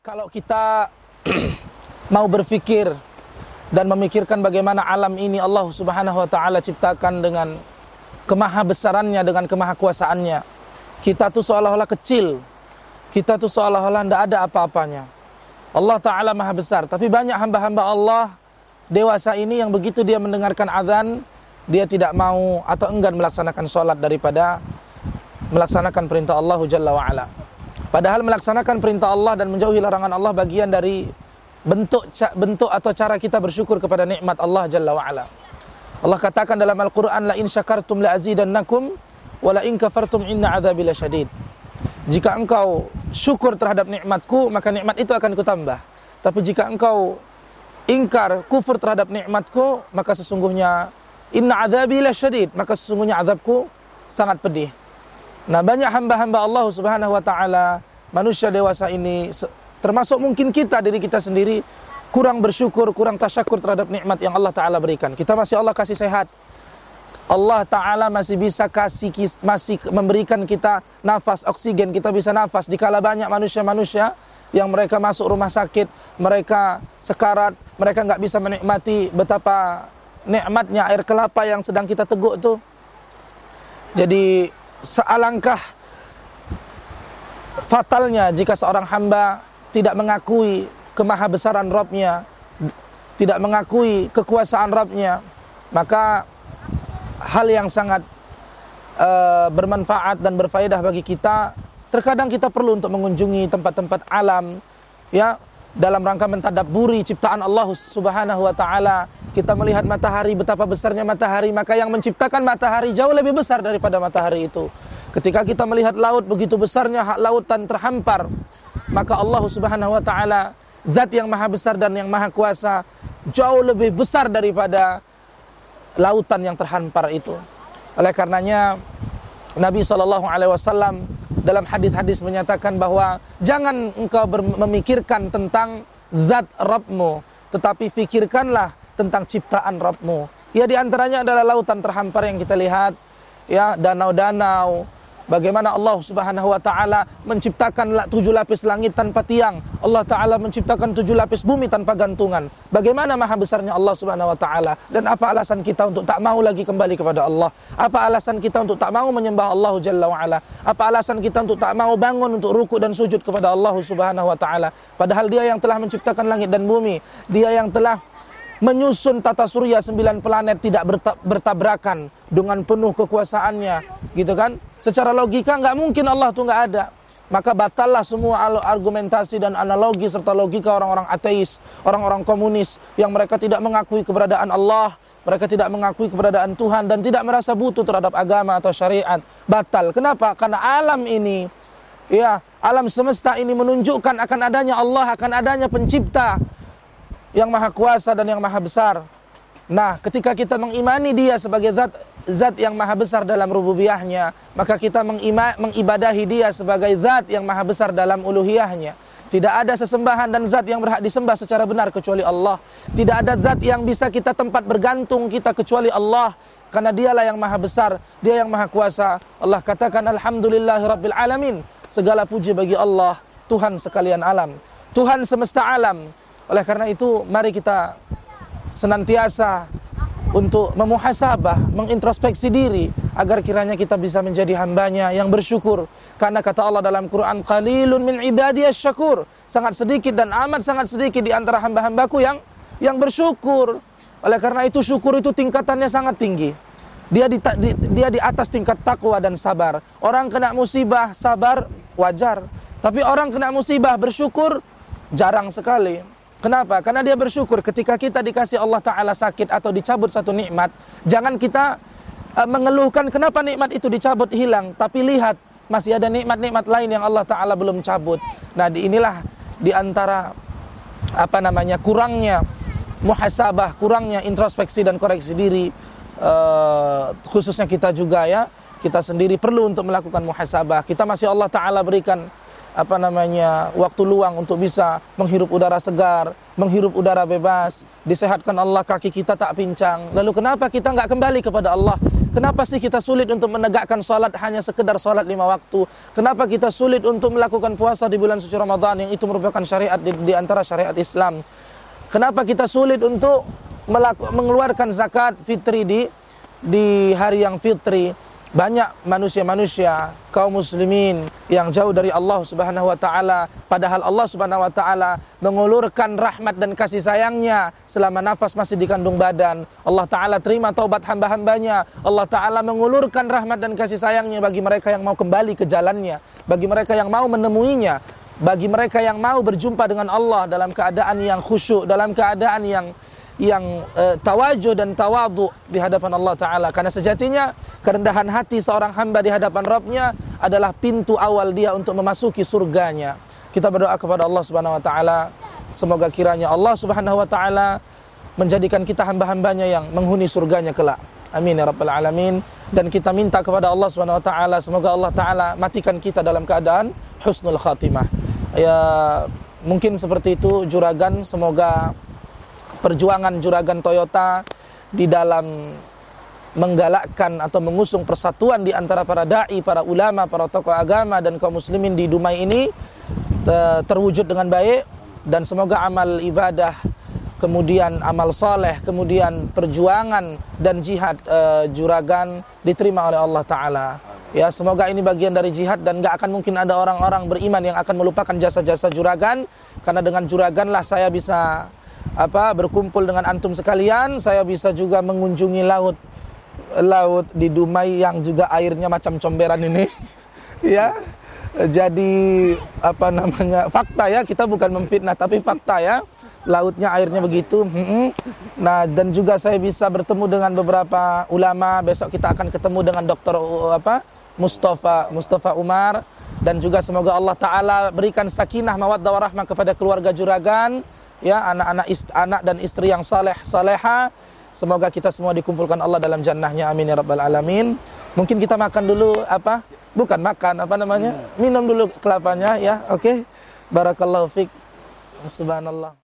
Kalau kita mau berpikir dan memikirkan bagaimana alam ini Allah Subhanahu wa taala ciptakan dengan kemahabesarannya, dengan kemahakuasaannya. Kita tuh seolah-olah kecil. Kita tuh seolah-olah tidak ada apa-apanya. Allah taala maha besar, tapi banyak hamba-hamba Allah dewasa ini yang begitu dia mendengarkan azan, dia tidak mau atau enggan melaksanakan sholat daripada melaksanakan perintah Allah Jalla wa'ala. Padahal melaksanakan perintah Allah dan menjauhi larangan Allah bagian dari bentuk atau cara kita bersyukur kepada nikmat Allah Jalla wa'ala. Allah katakan dalam Al-Quran, la in syakartum la azidannakum wa la in kafartum inna adzabi lasyadid. Jika engkau syukur terhadap nikmatku, maka nikmat itu akan kutambah. Tapi jika engkau ingkar, kufur terhadap nikmatku, maka sesungguhnya inna adzabi lasyadid, maka sesungguhnya azabku sangat pedih. Nah, banyak hamba-hamba Allah Subhanahu wa taala, manusia dewasa ini, termasuk mungkin kita, diri kita sendiri, kurang bersyukur, kurang tasyakur terhadap nikmat yang Allah taala berikan. Kita masih Allah kasih sehat. Allah taala masih bisa masih memberikan kita nafas, oksigen, kita bisa nafas dikala banyak manusia-manusia yang mereka masuk rumah sakit, mereka sekarat, mereka nggak bisa menikmati betapa nikmatnya air kelapa yang sedang kita teguk tuh. Jadi sealangkah fatalnya jika seorang hamba tidak mengakui kemahabesaran Rabb-nya, tidak mengakui kekuasaan Rabb-nya, maka hal yang sangat bermanfaat dan berfaedah bagi kita, terkadang kita perlu untuk mengunjungi tempat-tempat alam, ya, dalam rangka mentadabburi ciptaan Allah Subhanahu wa taala. Kita melihat matahari, betapa besarnya matahari, maka yang menciptakan matahari jauh lebih besar daripada matahari itu. Ketika kita melihat laut, begitu besarnya hak lautan terhampar, maka Allah Subhanahu wa taala, zat yang maha besar dan yang maha kuasa, jauh lebih besar daripada lautan yang terhampar itu. Oleh karenanya Nabi SAW dalam hadis-hadis menyatakan bahwa jangan engkau memikirkan tentang zat Rabbmu, tetapi fikirkanlah tentang ciptaan Rabbmu. Ya, di antaranya adalah lautan terhampar yang kita lihat, ya, danau-danau. Bagaimana Allah Subhanahu wa taala menciptakan 7 lapis langit tanpa tiang. Allah taala menciptakan 7 lapis bumi tanpa gantungan. Bagaimana maha besarnya Allah Subhanahu wa taala, dan apa alasan kita untuk tak mau lagi kembali kepada Allah? Apa alasan kita untuk tak mau menyembah Allah Jalla wa ala? Apa alasan kita untuk tak mau bangun untuk ruku dan sujud kepada Allah Subhanahu wa taala? Padahal Dia yang telah menciptakan langit dan bumi, Dia yang telah menyusun tata surya 9 planet tidak bertabrakan dengan penuh kekuasaannya, gitu kan? Secara logika nggak mungkin Allah tuh nggak ada. Maka batallah semua argumentasi dan analogi serta logika orang-orang ateis, orang-orang komunis yang mereka tidak mengakui keberadaan Allah, mereka tidak mengakui keberadaan Tuhan dan tidak merasa butuh terhadap agama atau syariat. Batal. Kenapa? Karena alam ini, ya, alam semesta ini menunjukkan akan adanya Allah, akan adanya pencipta yang maha kuasa dan yang maha besar. Nah, ketika kita mengimani Dia sebagai zat yang maha besar dalam rububiyahnya, maka kita mengibadahi Dia sebagai zat yang maha besar dalam uluhiyahnya. Tidak ada sesembahan dan zat yang berhak disembah secara benar kecuali Allah. Tidak ada zat yang bisa kita tempat bergantung kita kecuali Allah, karena Dialah yang maha besar, Dia yang maha kuasa. Allah katakan alhamdulillahirabbil alamin. Segala puji bagi Allah, Tuhan sekalian alam, Tuhan semesta alam. Oleh karena itu, mari kita senantiasa untuk memuhasabah, mengintrospeksi diri, agar kiranya kita bisa menjadi hambanya yang bersyukur. Karena kata Allah dalam Quran, qalilun min ibadiyasy syakur, sangat sedikit dan amat sangat sedikit di antara hamba-hambaku yang bersyukur. Oleh karena itu, syukur itu tingkatannya sangat tinggi. Dia di atas tingkat takwa dan sabar. Orang kena musibah sabar wajar, tapi orang kena musibah bersyukur jarang sekali. Kenapa? Karena dia bersyukur. Ketika kita dikasih Allah Ta'ala sakit atau dicabut satu nikmat, jangan kita mengeluhkan kenapa nikmat itu dicabut hilang, tapi lihat masih ada nikmat-nikmat lain yang Allah Ta'ala belum cabut. Nah, inilah di antara kurangnya muhasabah, kurangnya introspeksi dan koreksi diri, khususnya kita juga, ya, kita sendiri perlu untuk melakukan muhasabah. Kita masih Allah Ta'ala berikan waktu luang untuk bisa menghirup udara segar, menghirup udara bebas, disehatkan Allah, kaki kita tak pincang. Lalu kenapa kita nggak kembali kepada Allah? Kenapa sih kita sulit untuk menegakkan salat hanya sekedar salat 5 waktu? Kenapa kita sulit untuk melakukan puasa di bulan suci Ramadan yang itu merupakan syariat di antara syariat Islam? Kenapa kita sulit untuk mengeluarkan zakat fitri di hari yang fitri? Banyak manusia-manusia, kaum muslimin yang jauh dari Allah Subhanahu wa taala, padahal Allah Subhanahu wa taala mengulurkan rahmat dan kasih sayangnya selama nafas masih dikandung badan. Allah taala terima taubat hamba-hambanya. Allah taala mengulurkan rahmat dan kasih sayangnya bagi mereka yang mau kembali ke jalannya, bagi mereka yang mau menemuinya, bagi mereka yang mau berjumpa dengan Allah dalam keadaan yang khusyuk, dalam keadaan yang tawajuh dan tawadu di hadapan Allah Ta'ala. Karena sejatinya kerendahan hati seorang hamba di hadapan Rabbnya adalah pintu awal dia untuk memasuki surganya. Kita berdoa kepada Allah Subhanahu Wa Ta'ala, semoga kiranya Allah Subhanahu Wa Ta'ala menjadikan kita hamba-hambanya yang menghuni surganya kelak. Amin ya Rabbal Alamin. Dan kita minta kepada Allah Subhanahu Wa Ta'ala, semoga Allah Ta'ala matikan kita dalam keadaan husnul khatimah. Ya, mungkin seperti itu Juragan. Semoga perjuangan Juragan Toyota di dalam menggalakkan atau mengusung persatuan di antara para da'i, para ulama, para tokoh agama dan kaum muslimin di Dumai ini terwujud dengan baik, dan semoga amal ibadah, kemudian amal soleh, kemudian perjuangan dan jihad Juragan diterima oleh Allah Ta'ala. Ya, semoga ini bagian dari jihad dan gak akan mungkin ada orang-orang beriman yang akan melupakan jasa-jasa Juragan, karena dengan Juragan lah saya bisa berkumpul dengan antum sekalian. Saya bisa juga mengunjungi laut di Dumai yang juga airnya macam comberan ini. Ya, jadi fakta ya, kita bukan memfitnah tapi fakta ya, lautnya airnya begitu. Nah, dan juga saya bisa bertemu dengan beberapa ulama. Besok kita akan ketemu dengan Dr. Mustafa Umar, dan juga semoga Allah Ta'ala berikan sakinah mawaddah warahmah kepada keluarga Juragan, ya, anak dan istri yang saleha. Semoga kita semua dikumpulkan Allah dalam jannahnya. Amin ya Rabbal Alamin. Mungkin kita makan dulu minum dulu kelapanya ya. Oke. Barakallahu fiik. Subhanallah.